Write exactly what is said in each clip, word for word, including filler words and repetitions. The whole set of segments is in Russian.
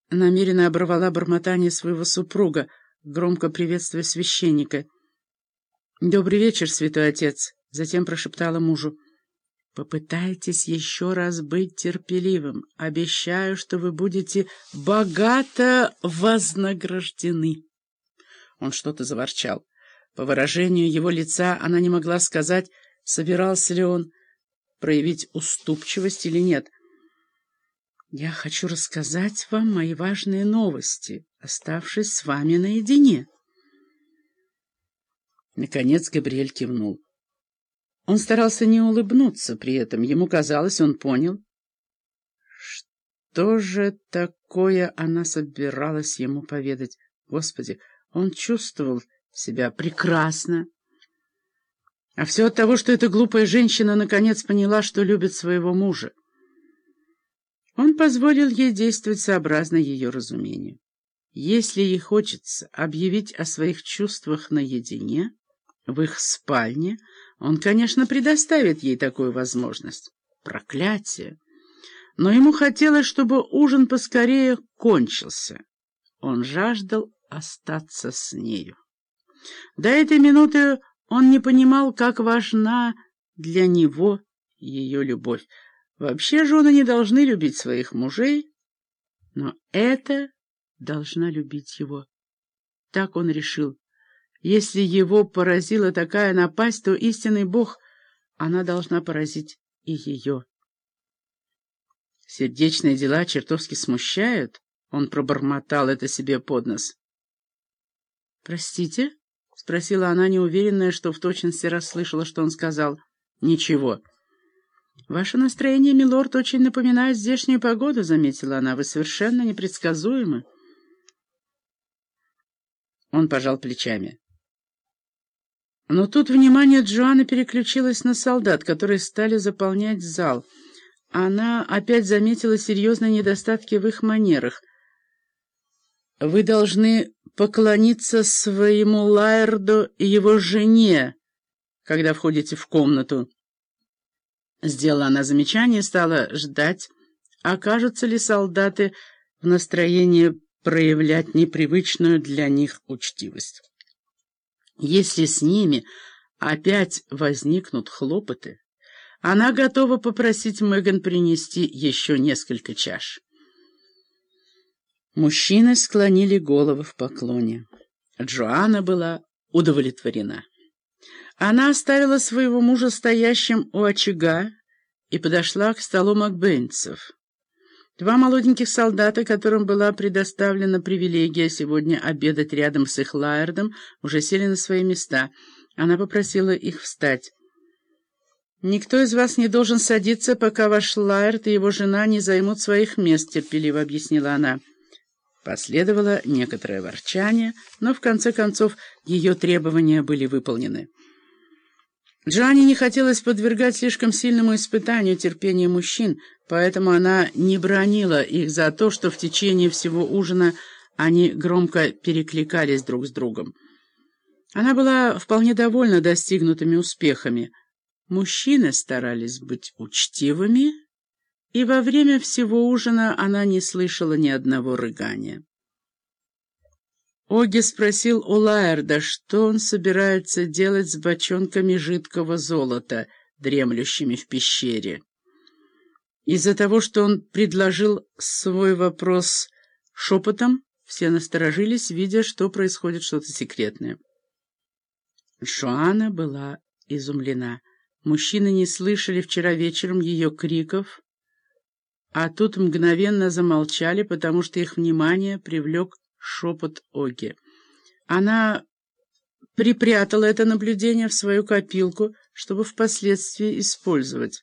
намеренно оборвала бормотание своего супруга, громко приветствуя священника. «Добрый вечер, святой отец», — затем прошептала мужу. «Попытайтесь еще раз быть терпеливым. Обещаю, что вы будете богато вознаграждены». Он что-то заворчал. По выражению его лица она не могла сказать, собирался ли он проявить уступчивость или нет. «Я хочу рассказать вам мои важные новости, оставшись с вами наедине». Наконец Габриэль кивнул. Он старался не улыбнуться при этом. Ему казалось, он понял, что же такое она собиралась ему поведать. Господи, он чувствовал себя прекрасно. А все от того, что эта глупая женщина наконец поняла, что любит своего мужа. Он позволил ей действовать сообразно ее разумению. Если ей хочется объявить о своих чувствах наедине, в их спальне, он, конечно, предоставит ей такую возможность. Проклятие! Но ему хотелось, чтобы ужин поскорее кончился. Он жаждал остаться с нею. До этой минуты он не понимал, как важна для него ее любовь. Вообще жены не должны любить своих мужей, но эта должна любить его. Так он решил. Если его поразила такая напасть, то истинный Бог, она должна поразить и ее. Сердечные дела чертовски смущают, он пробормотал это себе под нос. «Простите?» — спросила она, неуверенная, что в точности расслышала, что он сказал. «Ничего». «Ваше настроение, милорд, очень напоминает здешнюю погоду», — заметила она. «Вы совершенно непредсказуемы». Он пожал плечами. Но тут внимание Джоанны переключилось на солдат, которые стали заполнять зал. Она опять заметила серьезные недостатки в их манерах. «Вы должны поклониться своему Лаэрду и его жене, когда входите в комнату». Сделала она замечание и стала ждать, окажутся ли солдаты в настроении проявлять непривычную для них учтивость. Если с ними опять возникнут хлопоты, она готова попросить Меган принести еще несколько чаш. Мужчины склонили головы в поклоне. Джоанна была удовлетворена. Она оставила своего мужа стоящим у очага и подошла к столу макбейнцев. Два молоденьких солдата, которым была предоставлена привилегия сегодня обедать рядом с их Лаэрдом, уже сели на свои места. Она попросила их встать. «Никто из вас не должен садиться, пока ваш Лаэрд и его жена не займут своих мест», — терпеливо объяснила она. Последовало некоторое ворчание, но в конце концов ее требования были выполнены. Джоанне не хотелось подвергать слишком сильному испытанию терпения мужчин, поэтому она не бранила их за то, что в течение всего ужина они громко перекликались друг с другом. Она была вполне довольна достигнутыми успехами. Мужчины старались быть учтивыми, и во время всего ужина она не слышала ни одного рыгания. Оги спросил у Лаэрда, что он собирается делать с бочонками жидкого золота, дремлющими в пещере. Из-за того, что он предложил свой вопрос шепотом, все насторожились, видя, что происходит что-то секретное. Джоанна была изумлена. Мужчины не слышали вчера вечером ее криков, а тут мгновенно замолчали, потому что их внимание привлек шепот Оги. Она припрятала это наблюдение в свою копилку, чтобы впоследствии использовать.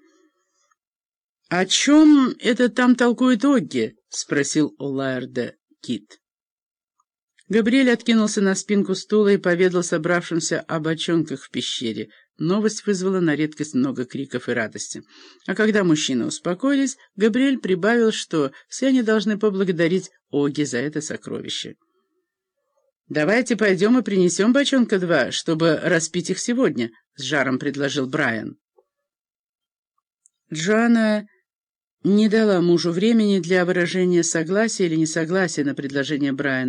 «О чем это там толкует Огги?» — спросил у Лаэрда Кит. Габриэль откинулся на спинку стула и поведал собравшимся о бочонках в пещере. Новость вызвала на редкость много криков и радости. А когда мужчины успокоились, Габриэль прибавил, что все они должны поблагодарить Оги за это сокровище. «Давайте пойдем и принесем бочонка два, чтобы распить их сегодня», — с жаром предложил Брайан. Джоанна не дала мужу времени для выражения согласия или несогласия на предложение Брайана.